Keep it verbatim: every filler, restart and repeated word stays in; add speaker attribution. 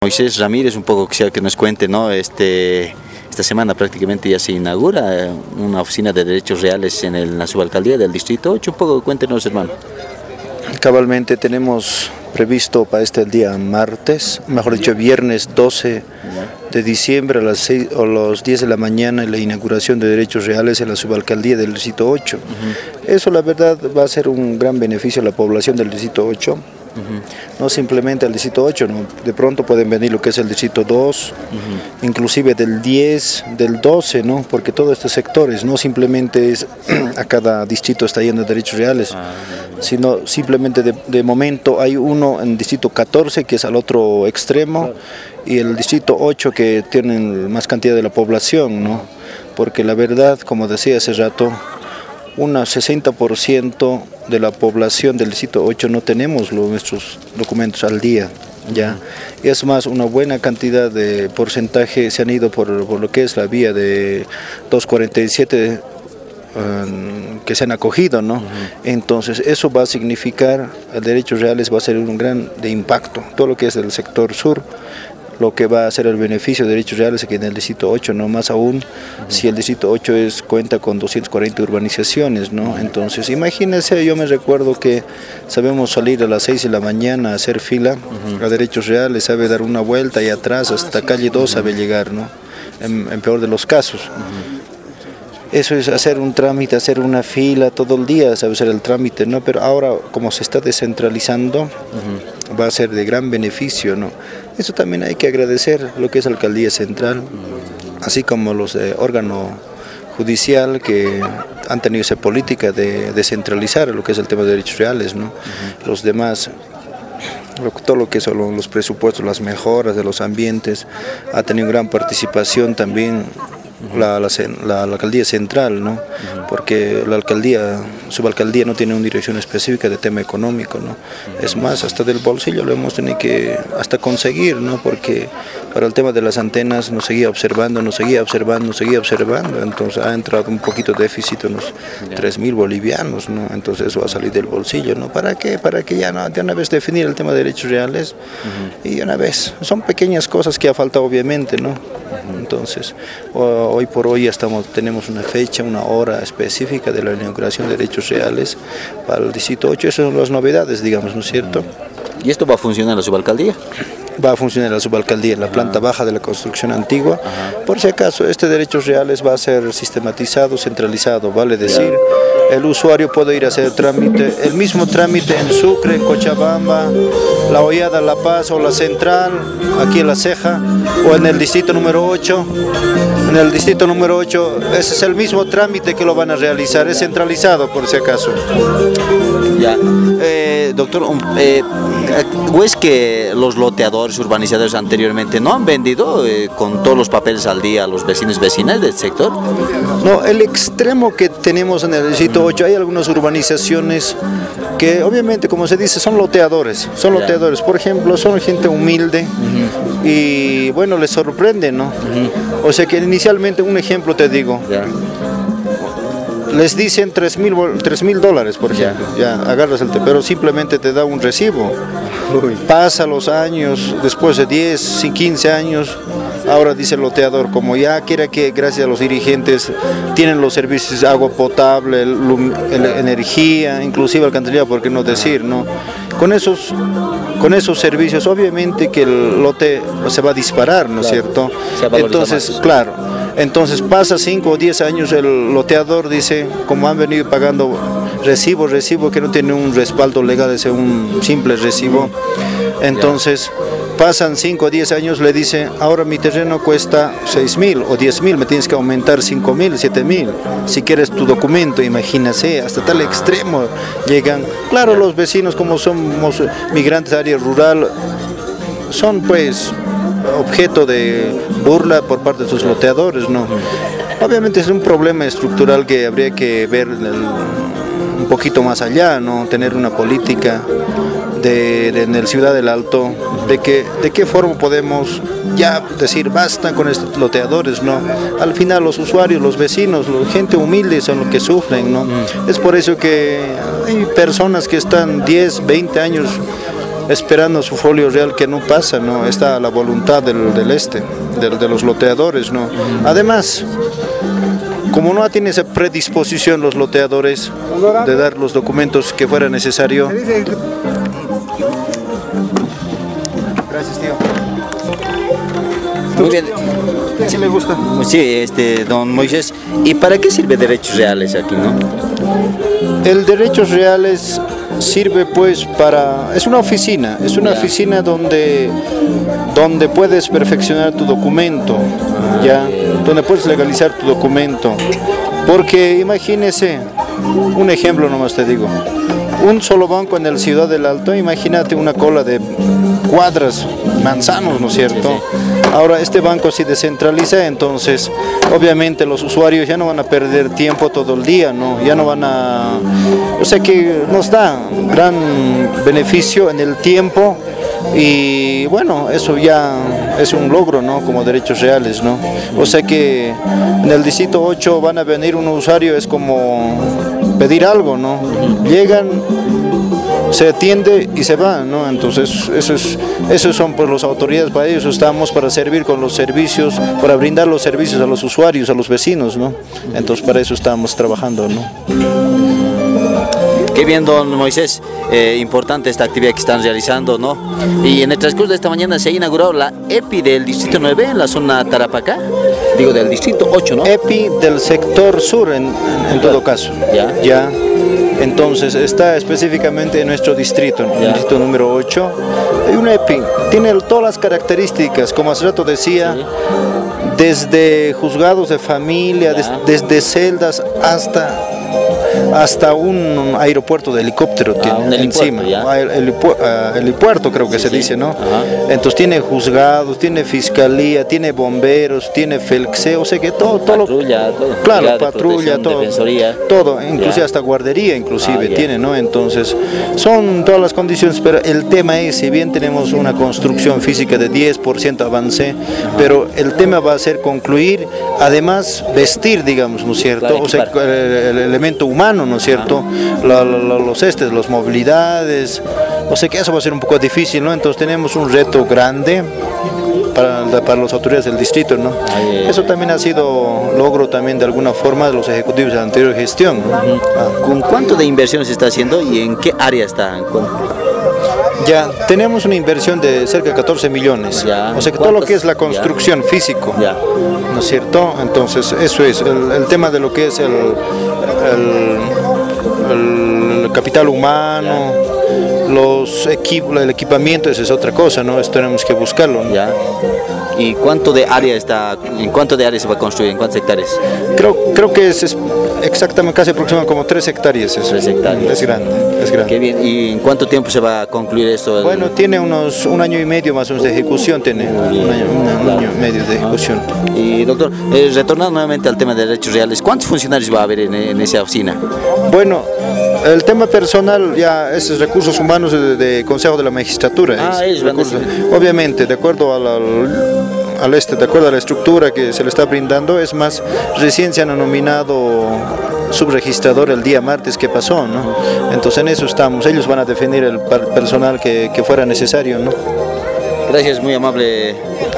Speaker 1: Moisés Ramírez, un poco quisiera que nos cuente, ¿no? Este, esta semana prácticamente ya se inaugura eh, una oficina de derechos reales en, el, en la subalcaldía del Distrito ocho. Un poco cuéntenos, hermano.
Speaker 2: Cabalmente tenemos previsto para este día martes, mejor dicho viernes doce de diciembre a las seis o los diez de la mañana, la inauguración de derechos reales en la subalcaldía del Distrito ocho. Uh-huh. Eso la verdad va a ser un gran beneficio a la población del Distrito ocho. Uh-huh. No simplemente al Distrito ocho, ¿no? De pronto pueden venir lo que es el Distrito dos, uh-huh. inclusive del diez, del doce, ¿no? Porque todos estos sectores, no simplemente es a cada distrito está yendo derechos reales, ah, sino simplemente de, de momento hay uno en el Distrito catorce que es al otro extremo, claro. Y el Distrito ocho que tienen más cantidad de la población, ¿no? Porque la verdad, como decía hace rato, un sesenta por ciento de la población del Distrito ocho no tenemos los, nuestros documentos al día, ¿ya? Y es más, una buena cantidad de porcentaje se han ido por, por lo que es la vía de doscientos cuarenta y siete um, que se han acogido, ¿no? Uh-huh. Entonces eso va a significar, el derechos reales va a ser un gran de impacto, todo lo que es el sector sur, lo que va a ser el beneficio de derechos reales aquí en el Distrito ocho, no más aún, uh-huh. si el Distrito ocho es, cuenta con doscientas cuarenta urbanizaciones, ¿no? Entonces, imagínense, yo me recuerdo que sabemos salir a las seis de la mañana a hacer fila uh-huh. a derechos reales, sabe dar una vuelta y atrás hasta calle dos sabe llegar, ¿no? En, en peor de los casos. Uh-huh. Eso es hacer un trámite, hacer una fila todo el día, sabe hacer el trámite, ¿no? Pero ahora, como se está descentralizando, uh-huh. va a ser de gran beneficio, ¿no? Eso también hay que agradecer lo que es la Alcaldía Central, uh-huh. así como los de órgano judicial que han tenido esa política de descentralizar lo que es el tema de derechos reales, ¿no? Uh-huh. Los demás, todo lo que son los presupuestos, las mejoras de los ambientes, ha tenido gran participación también. La, la, la, la alcaldía central, ¿no? Uh-huh. Porque la alcaldía, subalcaldía no tiene una dirección específica de tema económico, ¿no? Uh-huh. Es más, hasta del bolsillo lo hemos tenido que hasta conseguir, ¿no? Porque para el tema de las antenas nos seguía observando, nos seguía observando, nos seguía observando, entonces ha entrado un poquito de déficit, unos yeah. tres mil bolivianos, ¿no? Entonces eso va a salir del bolsillo, ¿no? ¿Para qué? Para que ya no, de una vez definir el tema de derechos reales uh-huh. y de una vez, son pequeñas cosas que ha faltado obviamente, ¿no? Uh-huh. Entonces, hoy por hoy ya estamos, tenemos una fecha, una hora específica de la inauguración de derechos reales para el Distrito ocho. Esas son las novedades, digamos, ¿no es cierto?
Speaker 1: ¿Y esto va a funcionar en la subalcaldía?
Speaker 2: Va a funcionar en la subalcaldía, en la planta Ajá. baja de la construcción antigua. Ajá. Por si acaso, este derechos reales va a ser sistematizado, centralizado, vale decir, el usuario puede ir a hacer trámite, el mismo trámite en Sucre, Cochabamba, La Hollada, La Paz o La Central, aquí en La Ceja, o en el distrito número ocho. En el distrito número ocho, ese es el mismo trámite que lo van a realizar, es centralizado por si acaso.
Speaker 1: Ya, eh, doctor, eh, ¿o es que los loteadores, urbanizadores anteriormente no han vendido eh, con todos los papeles al día a los vecinos vecinas del sector?
Speaker 2: No, el extremo que tenemos en el distrito ocho, hay algunas urbanizaciones que obviamente, como se dice, son loteadores, son loteadores, por ejemplo, son gente humilde uh-huh. y bueno, les sorprende, ¿no? Uh-huh. O sea que inicialmente, un ejemplo te digo, yeah. les dicen tres mil dólares, por ejemplo, yeah. ya, agarras el te, pero simplemente te da un recibo. Uy. Pasa los años, después de diez, quince años, ahora dice el loteador, como ya quiera que gracias a los dirigentes tienen los servicios de agua potable, el, el, energía, inclusive alcantarillado, por qué no decir, ¿no? Con esos, con esos servicios, obviamente que el lote se va a disparar, ¿no es cierto? Entonces, más. claro, entonces pasa cinco o diez años, el loteador dice, como han venido pagando recibo, recibo que no tiene un respaldo legal, es un simple recibo, entonces pasan cinco o diez años, le dice, ahora mi terreno cuesta seis mil o diez mil, me tienes que aumentar cinco mil, siete mil, si quieres tu documento, imagínese, hasta tal extremo llegan. Claro, los vecinos, como somos migrantes de área rural, son pues objeto de burla por parte de sus loteadores, ¿no? Obviamente es un problema estructural que habría que ver el, un poquito más allá, ¿no? Tener una política de, de, en el Ciudad del Alto, de que de qué forma podemos ya decir basta con estos loteadores, ¿no? Al final los usuarios, los vecinos, la gente humilde son los que sufren, ¿no? Mm. Es por eso que hay personas que están diez, veinte años esperando su folio real que no pasa, ¿no? Está a la voluntad del, del este, del, de los loteadores, ¿no? Además, como no tiene esa predisposición los loteadores de dar los documentos que fuera necesario. Gracias, tío.
Speaker 1: Muy bien.
Speaker 2: ¿Sí le gusta?
Speaker 1: Sí, este, don Moisés. ¿Y para qué sirve derechos reales aquí, no?
Speaker 2: El derechos reales sirve pues para, es una oficina, es una
Speaker 1: Ya.
Speaker 2: oficina donde, donde puedes perfeccionar tu documento,
Speaker 1: Ah,
Speaker 2: ya,
Speaker 1: bien.
Speaker 2: donde puedes legalizar tu documento, porque imagínese, un ejemplo nomás te digo, un solo banco en el Ciudad del Alto, imagínate una cola de cuadras, manzanos, ¿no es cierto?
Speaker 1: Sí,
Speaker 2: Ahora este banco se descentraliza, entonces obviamente los usuarios ya no van a perder tiempo todo el día, ¿no? Ya no van a... O sea que nos da gran beneficio en el tiempo y bueno, eso ya es un logro, ¿no? Como derechos reales, ¿no? O sea que en el distrito ocho van a venir un usuario, es como pedir algo, ¿no? Llegan, se atiende y se va, ¿no? Entonces, eso es, esos son pues las autoridades, para ellos estamos, para servir con los servicios, para brindar los servicios a los usuarios, a los vecinos, ¿no? Entonces, para eso estamos trabajando, ¿no?
Speaker 1: Qué bien, don Moisés, eh, importante esta actividad que están realizando, ¿no? Y en el transcurso de esta mañana se ha inaugurado la E P I del Distrito nueve en la zona Tarapacá, digo del Distrito ocho, ¿no?
Speaker 2: E P I del sector sur, en, en todo caso.
Speaker 1: Ya.
Speaker 2: Ya. Entonces, está específicamente en nuestro distrito, en el
Speaker 1: Ya.
Speaker 2: distrito número ocho. Hay una E P I, tiene todas las características, como hace rato decía,
Speaker 1: Sí.
Speaker 2: desde juzgados de familia,
Speaker 1: Ya.
Speaker 2: des- desde celdas hasta hasta un aeropuerto de helicóptero
Speaker 1: Ah,
Speaker 2: tiene
Speaker 1: un helipuerto,
Speaker 2: encima.
Speaker 1: ya.
Speaker 2: Ah, el helipu- ah, helipuerto creo que
Speaker 1: Sí,
Speaker 2: se
Speaker 1: sí.
Speaker 2: dice, ¿no?
Speaker 1: Ajá.
Speaker 2: Entonces tiene juzgados, tiene fiscalía, tiene bomberos, tiene felxeo, o sea que todo, todo lo-
Speaker 1: Patrulla, todo.
Speaker 2: Claro,
Speaker 1: Brigada de
Speaker 2: patrulla,
Speaker 1: protección,
Speaker 2: todo,
Speaker 1: defensoría.
Speaker 2: todo, inclusive
Speaker 1: Ya.
Speaker 2: hasta guardería inclusive
Speaker 1: Ah, ya.
Speaker 2: tiene, ¿no? Entonces, son todas las condiciones, pero el tema es, si bien tenemos una construcción física de diez por ciento avance, pero el tema va a ser concluir, además vestir, digamos, ¿no es cierto?
Speaker 1: Claro,
Speaker 2: O sea,
Speaker 1: equipar.
Speaker 2: el, el elemento humano, ¿no es cierto? La- la- la- los estes, las movilidades, o sea que eso va a ser un poco difícil, ¿no? Entonces tenemos un reto grande para, para las autoridades del distrito, ¿no?
Speaker 1: Ay,
Speaker 2: Eso también ha sido logro también de alguna forma de los ejecutivos de la anterior gestión, ¿no? Ah.
Speaker 1: ¿Con cuánto de inversión se está haciendo y en qué área está? ¿Con-
Speaker 2: Ya, tenemos una inversión de cerca de catorce millones,
Speaker 1: Ya.
Speaker 2: o sea que todo lo
Speaker 1: ¿Cuántos?
Speaker 2: que es la construcción físico,
Speaker 1: Ya.
Speaker 2: ¿no es cierto? Entonces, eso es, el, el tema de lo que es el, el, el capital humano, los equipos, el equipamiento, esa es otra cosa, ¿no? Eso tenemos que buscarlo, ¿no?
Speaker 1: Ya. ¿Y cuánto de área está, en cuánto de área se va a construir, en cuántas hectáreas?
Speaker 2: Creo, creo que es, es exactamente, casi aproximadamente como tres hectáreas. Es,
Speaker 1: Tres hectáreas.
Speaker 2: Es grande, es grande.
Speaker 1: Qué bien. ¿Y en cuánto tiempo se va a concluir esto? El-
Speaker 2: Bueno, tiene unos un año y medio más o menos de ejecución, tiene un año, un año y medio de ejecución.
Speaker 1: Y doctor, eh, retornando nuevamente al tema de derechos reales, ¿cuántos funcionarios va a haber en, en esa oficina?
Speaker 2: Bueno, el tema personal ya es recursos humanos de, de Consejo de la Magistratura.
Speaker 1: Ah,
Speaker 2: es
Speaker 1: ellos van a
Speaker 2: recursos-
Speaker 1: decidir.
Speaker 2: obviamente, de acuerdo al, al, al este, de acuerdo a la estructura que se le está brindando, es más, recién se han nominado subregistrador el día martes que pasó, ¿no? Entonces en eso estamos, ellos van a definir el par- personal que, que fuera necesario, ¿no?
Speaker 1: Gracias, muy amable.